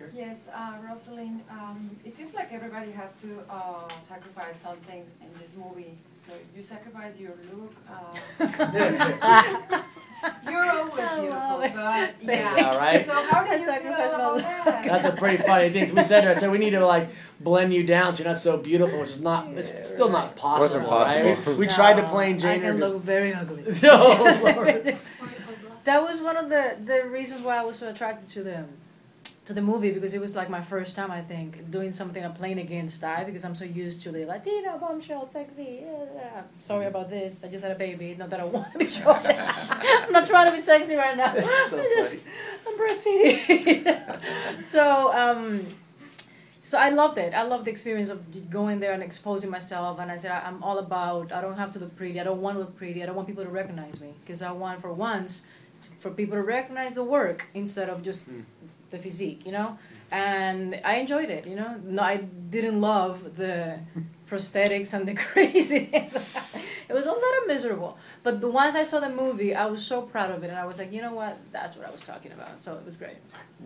Yes, Rosalind, it seems like everybody has to sacrifice something in this movie. So you sacrifice your look. You're always beautiful, but Yeah, right? So how do I you feel sacrifice my about look. that? That's a pretty funny thing. We said to her, I said we need to like blend you down so you're not so beautiful, which is not. It's still not possible, Wasn't possible. right? We tried to play I Jane. can look very ugly. Oh, Lord. That was one of the reasons why I was so attracted to the movie, because it was like my first time, I think, doing something I'm playing against I, because I'm so used to the Latina bombshell, sexy. Yeah. Sorry about this. I just had a baby. Not that I want to be short. I'm not trying to be sexy right now. So I'm breastfeeding. So I loved it. I loved the experience of going there and exposing myself. And I said, I'm all about, I don't have to look pretty. I don't want to look pretty. I don't want people to recognize me. Because I want, for once, for people to recognize the work instead of just the physique, you know? And I enjoyed it, you know? No, I didn't love the prosthetics and the craziness. It was a little miserable. But once I saw the movie, I was so proud of it. And I was like, you know what? That's what I was talking about. So it was great.